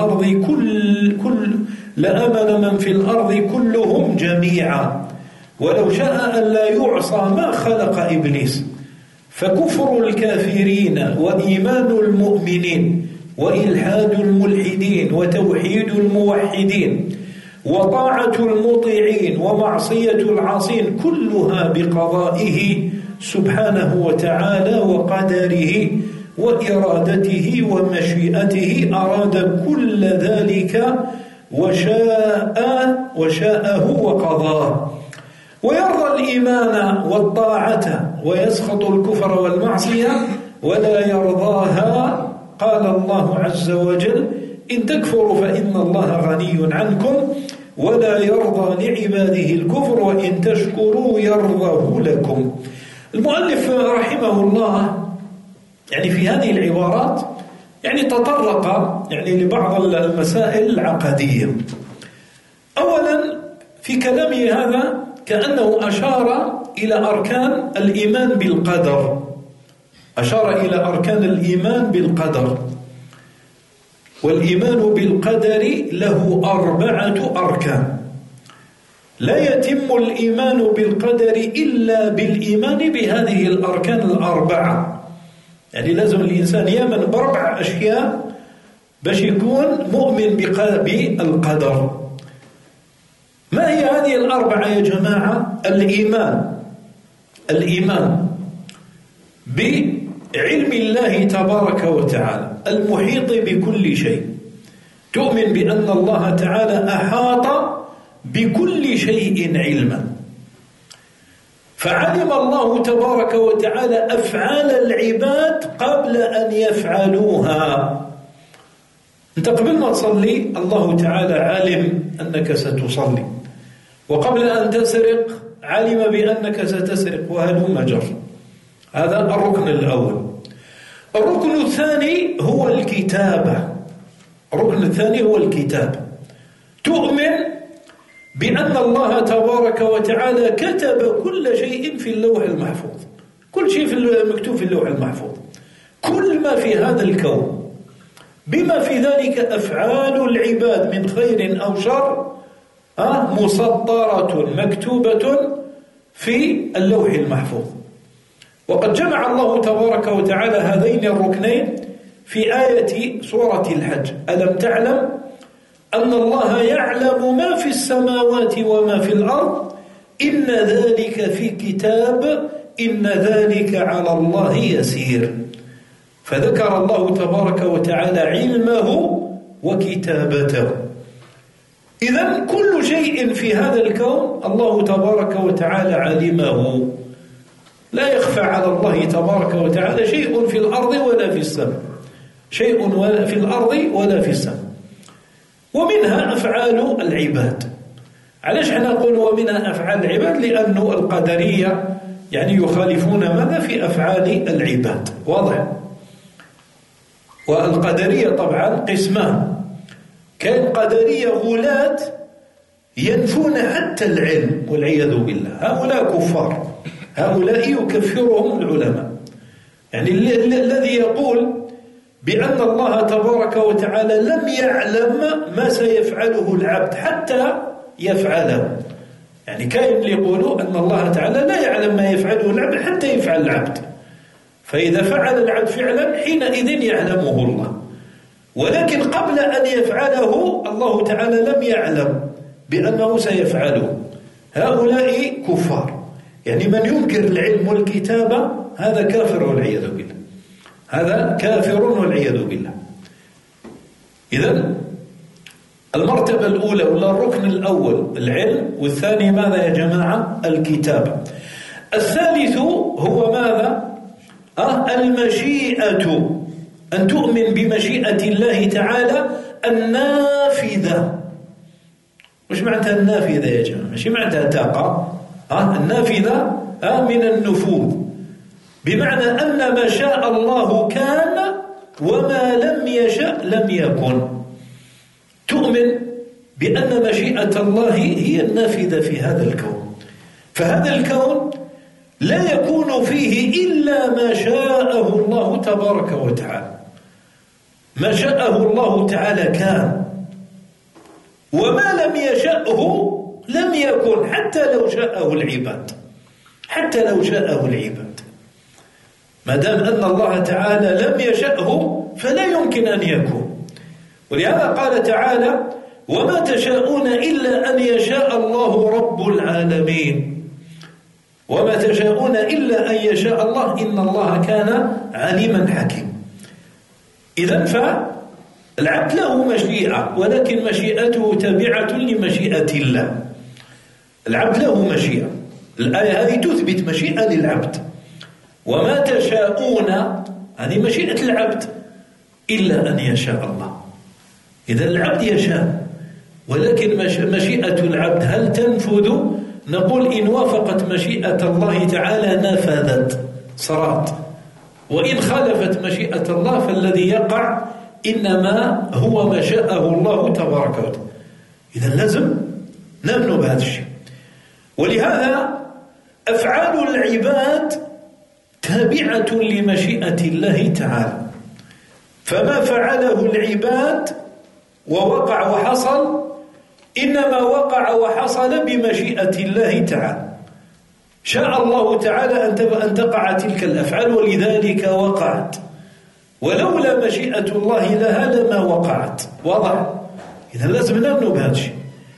من في الأرض كلهم جميعا، ولو شاء أن لا يعصى ما خلق إبليس. فكفر الكافرين وإيمان المؤمنين وإلحاد الملحدين وتوحيد الموحدين وطاعة المطيعين ومعصية العاصين كلها بقضائه سبحانه وتعالى وقدره وإرادته ومشيئته، أراد كل ذلك وشاءه وقضاه، ويرضى الإيمان والطاعة ويسخط الكفر والمعصية ولا يرضاها. قال الله عز وجل: إن تكفروا فإن الله غني عنكم ولا يرضى لعباده الكفر وإن تشكروا يرضه لكم. المؤلف رحمه الله يعني في هذه العبارات يعني تطرق يعني لبعض المسائل العقدية. أولا في كلامه هذا كأنه أشار إلى أركان الإيمان بالقدر، أشار إلى أركان الإيمان بالقدر. والإيمان بالقدر له 4 أركان. لا يتم الإيمان بالقدر إلا بالإيمان بهذه الأركان 4. يعني لازم الإنسان يؤمن ب4 أشياء باش يكون مؤمن بالقدر. ما هي هذه 4 يا جماعة؟ الإيمان بعلم الله تبارك وتعالى المحيط بكل شيء. تؤمن بأن الله تعالى أحاط بكل شيء علما، فعلم الله تبارك وتعالى أفعال العباد قبل أن يفعلوها. أنت قبل ما تصلي الله تعالى علم أنك ستصلي، وقبل أن تسرق علم بأنك ستسرق، وهلم جر. هذا الركن الأول. الركن الثاني هو الكتابة. تؤمن بأن الله تبارك وتعالى كتب كل شيء في اللوح المحفوظ، كل شيء مكتوب في اللوح المحفوظ، كل ما في هذا الكون، بما في ذلك أفعال العباد من خير أو شر مسطرة مكتوبة في اللوح المحفوظ. وقد جمع الله تبارك وتعالى هذين الركنين في آية سورة الحج: ألم تعلم أن الله يعلم ما في السماوات وما في الأرض إن ذلك في كتاب إن ذلك على الله يسير. فذكر الله تبارك وتعالى علمه وكتابته. إذن كل شيء في هذا الكون الله تبارك وتعالى علمه، لا يخفى على الله تبارك وتعالى شيء في الأرض ولا في السماء، شيء ولا في الأرض ولا في السماء. ومنها أفعال العباد. علاش احنا نقول ومنها أفعال العباد؟ لأنه القدرية يعني يخالفون ماذا في أفعال العباد، واضح؟ والقدرية طبعا قسمان. كان قدرية غلاة ينفون حتى العلم والعياذ بالله، هؤلاء كفار، هؤلاء يكفرهم العلماء. يعني الذي يقول بأن الله تبارك وتعالى لم يعلم ما سيفعله العبد حتى يفعله. يعني كاين اللي يقولوا أن الله تعالى لا يعلم ما يفعله العبد حتى يفعل العبد، فإذا فعل العبد فعلا حينئذ يعلمه الله، ولكن قبل أن يفعله الله تعالى لم يعلم بأنه سيفعله. هؤلاء كفار. يعني من ينكر العلم والكتابة هذا كافر والعياذ بالله، هذا كافر والعياذ بالله. إذن المرتبة الأولى ولا الركن الأول العلم، والثاني ماذا يا جماعة؟ الكتابة. الثالث هو ماذا؟ المشيئة، أن تؤمن بمشيئة الله تعالى النافذة. وش معناتها النافذة يا جماعة؟ مش معناتها تقع، النافذة من النفوذ، بمعنى أن ما شاء الله كان وما لم يشأ لم يكن. تؤمن بأن مشيئة الله هي النافذة في هذا الكون، فهذا الكون لا يكون فيه إلا ما شاءه الله تبارك وتعالى. ما شاءه الله تعالى كان، وما لم يشأه لم يكن، حتى لو شاءه العباد، حتى لو شاءه العباد. ما دام أن الله تعالى لم يشأه فلا يمكن أن يكون. ولهذا قال تعالى: وما تشاءون إلا أن يشاء الله رب العالمين. وما تشاءون إلا أن يشاء الله إن الله كان عليما حكيما. إذن فالعبد له مشيئة، ولكن مشيئته تابعة لمشيئة الله. العبد له مشيئة، الآية هذه تثبت مشيئة للعبد. وما تشاءون هذه مشيئة العبد إلا أن يشاء الله. إذا العبد يشاء، ولكن مشيئة العبد هل تنفذ؟ نقول إن وافقت مشيئة الله تعالى نفذت، صارت، وإن خالفت مشيئة الله فالذي يقع إنما هو ما شاءه الله تبارك وتعالى. إذا لازم نؤمن بهذا الشيء. ولهذا أفعال العباد تابعة لمشيئة الله تعالى. فما فعله العباد ووقع وحصل إنما وقع وحصل بمشيئة الله تعالى. شاء الله تعالى أن تقع تلك الأفعال ولذلك وقعت، ولولا مشيئة الله لها لما وقعت. واضح؟ إذا لازم نؤمن بهذا الشيء.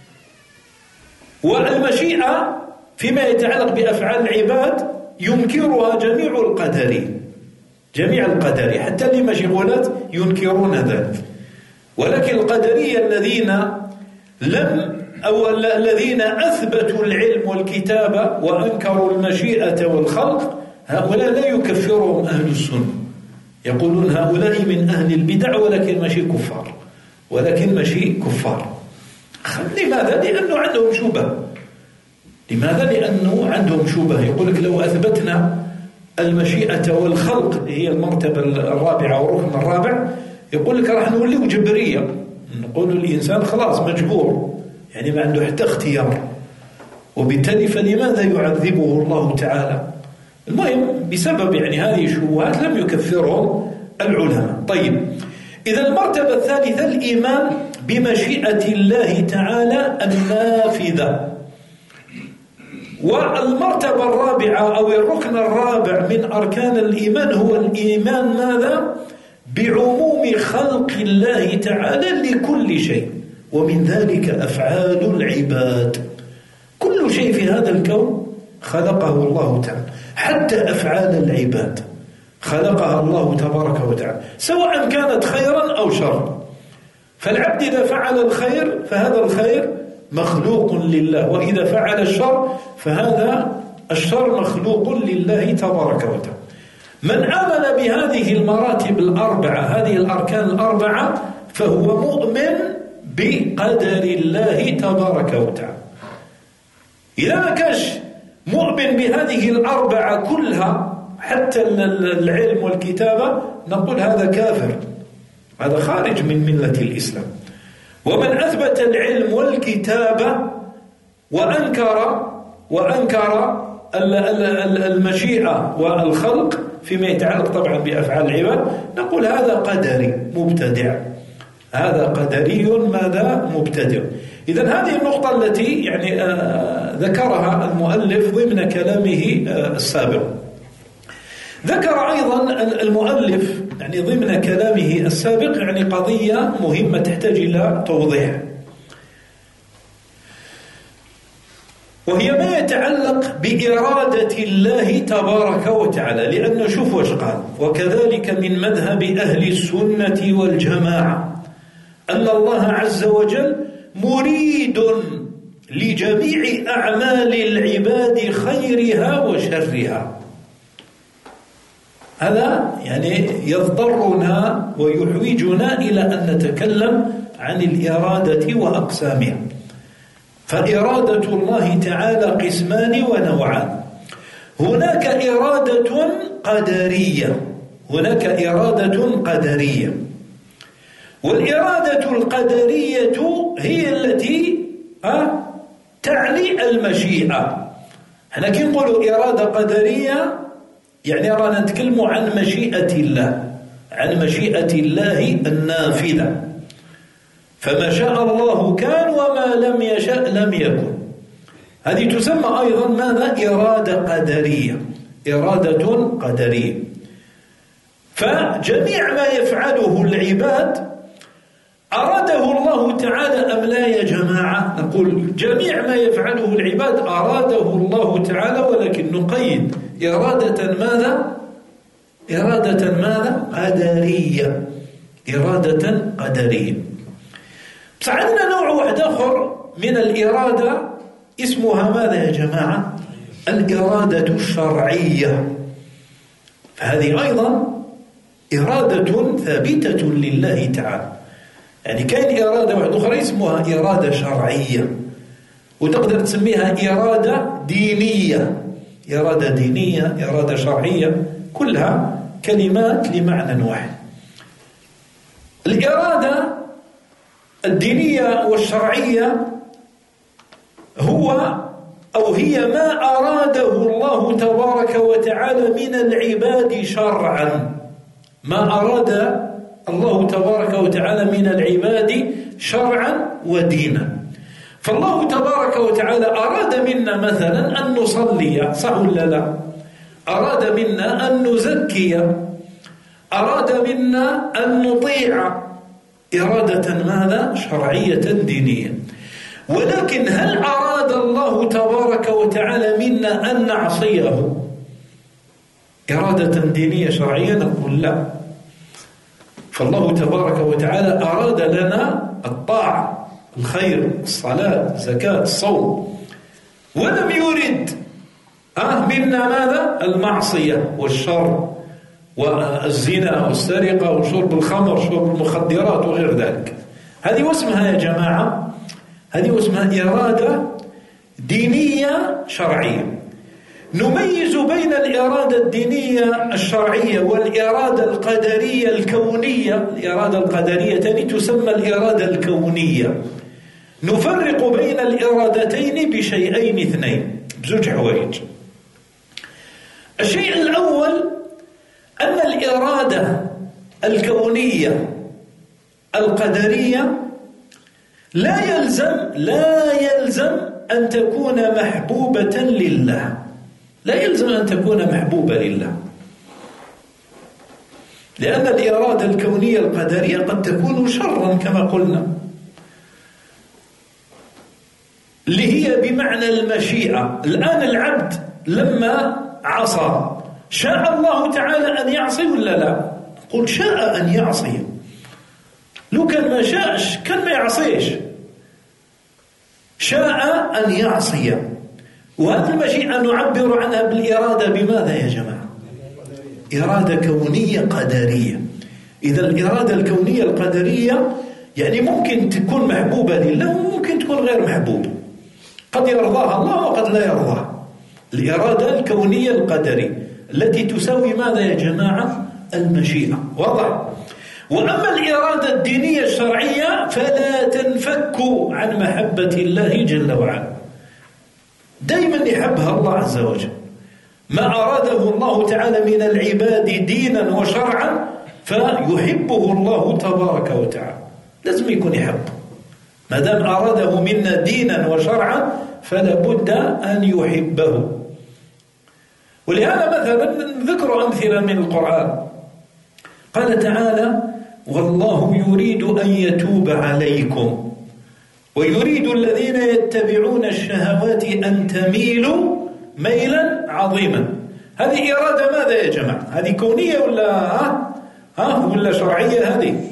والمشيئة فيما يتعلق بأفعال العباد ينكرها جميع القدرين، جميع القدرين حتى اللي ماشي غلط ينكرون ذلك. ولكن القدرية الذين أثبتوا العلم والكتابة وأنكروا المشيئة والخلق، هؤلاء لا يكفرهم أهل السنة، يقولون هؤلاء من أهل البدع ولكن ماشي كفار، ولكن ماشي كفار. لماذا؟ لأنه عندهم شبهة. لماذا؟ لأنه عندهم شبهة. يقول لك لو أثبتنا المشيئة والخلق هي المرتبة الرابعة والركن الرابع، يقول لك راح نولي جبرية، نقول الإنسان خلاص مجبور، يعني ما عنده حتى اختيار، وبالتالي فلماذا يعذبه الله تعالى؟ المهم بسبب يعني هذه الشبهات لم يكفرهم العلماء. طيب، إذا المرتبة الثالثة الإيمان بمشيئة الله تعالى النافذة. والمرتبة الرابعة أو الركن الرابع من أركان الإيمان هو الإيمان ماذا؟ بعموم خلق الله تعالى لكل شيء، ومن ذلك أفعال العباد. كل شيء في هذا الكون خلقه الله تعالى، حتى أفعال العباد خلقها الله تبارك وتعالى، سواء كانت خيرا أو شرا. فالعبد إذا فعل الخير فهذا الخير مخلوق لله، وإذا فعل الشر فهذا الشر مخلوق لله تبارك وتعالى. من آمن بهذه المراتب الأربعة، هذه الأركان الأربعة، فهو مؤمن بقدر الله تبارك وتعالى. إذا ما كانش مؤمن بهذه الأربعة كلها حتى العلم والكتابة، نقول هذا كافر، هذا خارج من ملة الإسلام. ومن أثبت العلم والكتابة وأنكر المشيئة والخلق فيما يتعلق طبعا بأفعال العباد، نقول هذا قدري مبتدع، هذا قدري ماذا؟ مبتدع. إذن هذه النقطة التي يعني ذكرها المؤلف ضمن كلامه السابق. ذكر أيضا المؤلف يعني ضمن كلامه السابق يعني قضية مهمة تحتاج إلى توضيح، وهي ما يتعلق بإرادة الله تبارك وتعالى. لأنه شوف وش قال: وكذلك من مذهب أهل السنة والجماعة أن الله عز وجل مريد لجميع أعمال العباد خيرها وشرها. هذا يعني يضطرنا ويحوجنا إلى أن نتكلم عن الإرادة وأقسامها. فإرادة الله تعالى قسمان ونوعان: هناك إرادة قدرية، هناك إرادة قدرية، والإرادة القدرية هي التي تعني المشيئة. احنا كي نقولوا إرادة قدرية يعني رانا نتكلم عن مشيئة الله، عن مشيئة الله النافذة. فما شاء الله كان وما لم يشأ لم يكن. هذه تسمى أيضا ماذا؟ إرادة قدرية، إرادة قدرية. فجميع ما يفعله العباد أراده الله تعالى أم لا يا جماعة؟ نقول جميع ما يفعله العباد أراده الله تعالى، ولكن نقيد إرادة ماذا؟ إرادة ماذا؟ قدرية، إرادة قدرية. بس عندنا نوع واحد آخر من الإرادة اسمها ماذا يا جماعة؟ الإرادة الشرعية. فهذه أيضا إرادة ثابتة لله تعالى. يعني كاين إرادة واحدة أخرى اسمها إرادة شرعية، وتقدر تسميها إرادة دينية، إرادة دينية، إرادة شرعية، كلها كلمات لمعنى واحد. الإرادة الدينية والشرعية هي ما أراده الله تبارك وتعالى من العباد شرعا، ما أراد الله تبارك وتعالى من العباد شرعا ودينا. فالله تبارك وتعالى أراد منا مثلا أن نصلي، صح ولا لا؟ أراد منا أن نزكي، أراد منا أن نطيع إرادة ماذا؟ شرعية دينية. ولكن هل أراد الله تبارك وتعالى منا أن نعصيه إرادة دينية شرعية؟ نقول لا. فالله تبارك وتعالى أراد لنا الطاعة، الخير، الصلاة، الزكاة، الصوم، ولم يرد منا ماذا؟ المعصية والشر والزنا والسرقة وشرب الخمر، شرب المخدرات وغير ذلك. هذه واسمها يا جماعة، هذه واسمها إرادة دينية شرعية. نميز بين الإرادة الدينية الشرعية والإرادة القدرية الكونية. الإرادة القدرية تسمى الإرادة الكونية. نفرق بين الإرادتين بشيئين اثنين، بزوج حوايج. الشيء الأول أن الإرادة الكونية القدرية لا يلزم أن تكون محبوبة لله، لا يلزم أن تكون محبوبة لله، لأن الإرادة الكونية القدرية قد تكون شرا كما قلنا، اللي هي بمعنى المشيئة. الآن العبد لما عصى شاء الله تعالى أن يعصي ولا لا؟ قل شاء أن يعصي. لو كان ما شاءش كان ما يعصيش، شاء أن يعصي. وهذه المشيئة نعبر عنها بالإرادة بماذا يا جماعة؟ إرادة كونية قدرية. إذا الإرادة الكونية القدرية يعني ممكن تكون محبوبة لله وممكن تكون غير محبوبة، قد يرضاها الله وقد لا يرضاها. الإرادة الكونية القدرية التي تساوي ماذا يا جماعة؟ المشيئة. واضح؟ وأما الإرادة الدينية الشرعية فلا تنفك عن محبة الله جل وعلا، دائما يحبها الله عز وجل. ما أراده الله تعالى من العباد دينا وشرعا فيحبه الله تبارك وتعالى، لازم يكون يحبه. ما دام أراده منا دينا وشرعا فلا بد أن يحبه. ولهذا مثلا ذكر أمثلة من القرآن. قال تعالى: والله يريد أن يتوب عليكم ويريد الذين يتبعون الشهوات أن تميلوا ميلا عظيما. هذه إرادة ماذا يا جماعة؟ هذه كونية ولا شرعية؟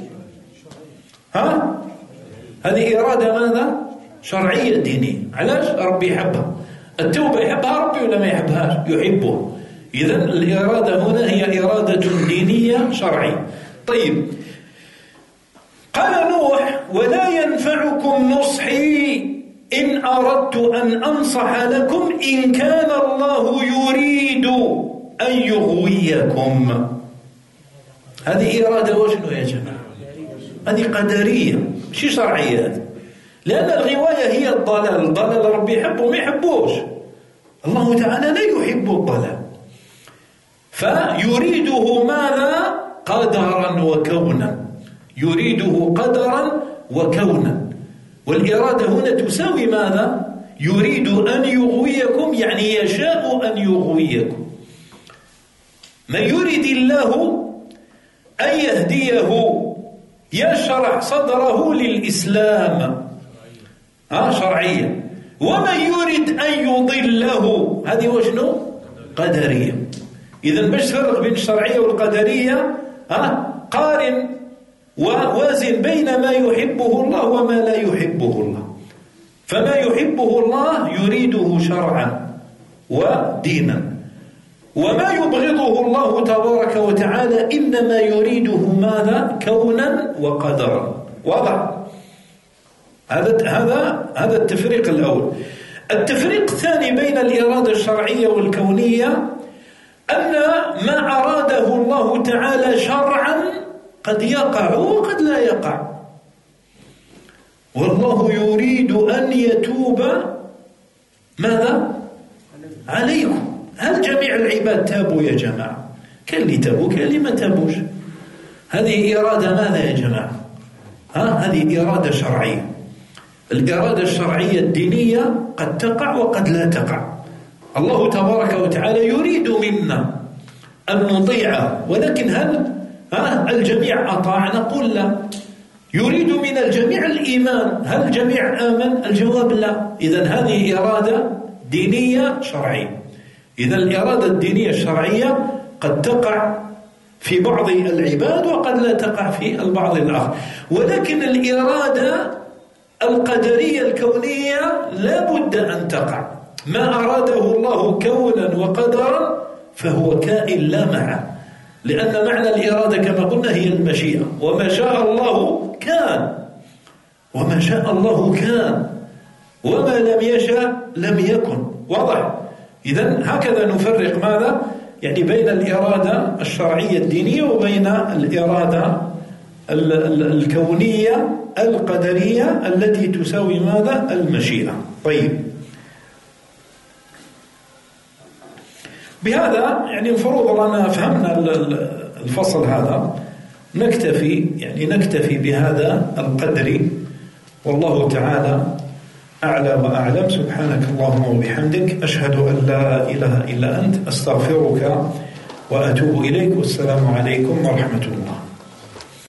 هذه إرادة ماذا؟ شرعية دينية. علاش؟ ربي يحبها. التوبة يحبها ربي ولا ما يحبهاش؟ يحبها. إذن الإرادة هنا هي إرادة دينية شرعية. طيب، قال نوح: ولا ينفعكم نصحي إن أردت أن أنصح لكم إن كان الله يريد أن يغويكم. هذه إرادة وشنو يا جماعة؟ هذه قدرية مش شرعية هذه. لأن الغواية هي الضلال. الضلال ربي يحبه ما يحبوش. الله تعالى لا يحب الضلال، فيريده ماذا؟ قدرا وكونا. يريده قدرا وكونا. والإرادة هنا تساوي ماذا؟ يريد أن يغويكم، يعني يشاء أن يغويكم. من يريد الله أن يهديه يشرح صدره للإسلام، شرعية. ومن يريد أن يضله هذه وشنو؟ قدرية. إذن باش تفرق بين الشرعية والقدرية قارن ووازن بين ما يحبه الله وما لا يحبه الله. فما يحبه الله يريده شرعا ودينا، وما يبغضه الله تبارك وتعالى إنما يريده ماذا؟ كونا وقدرا. واضح؟ هذا التفريق الأول. التفريق الثاني بين الإرادة الشرعية والكونية أن ما أراده الله تعالى شرعا قد يقع وقد لا يقع. والله يريد أن يتوب ماذا؟ عليكم. هل جميع العباد تابوا يا جماعة؟ كان اللي تابوا كان اللي ما تابوش. هذه إرادة ماذا يا جماعة؟ هذه إرادة شرعية. الإرادة الشرعية الدينية قد تقع وقد لا تقع. الله تبارك وتعالى يريد منا أن نطيعه، ولكن هل الجميع أطاع؟ نقول لا. يريد من الجميع الإيمان، هل الجميع آمن؟ الجواب لا. إذن هذه إرادة دينية شرعية. إذن الإرادة الدينية الشرعية قد تقع في بعض العباد وقد لا تقع في البعض الآخر، ولكن الإرادة القدرية الكونية لا بد أن تقع. ما أراده الله كونا وقدرا فهو كائن لا معه، لأن معنى الإرادة كما قلنا هي المشيئة، وما شاء الله كان، وما شاء الله كان، وما لم يشاء لم يكن. واضح؟ إذن هكذا نفرق ماذا؟ يعني بين الإرادة الشرعية الدينية وبين الإرادة الكونية القدرية التي تساوي ماذا؟ المشيئة. طيب، بهذا يعني المفروض أننا فهمنا الفصل هذا، نكتفي بهذا القدر، والله تعالى أعلى وأعلم. سبحانك اللهم وبحمدك، أشهد أن لا إله إلا أنت، أستغفرك وأتوب إليك، والسلام عليكم ورحمة الله.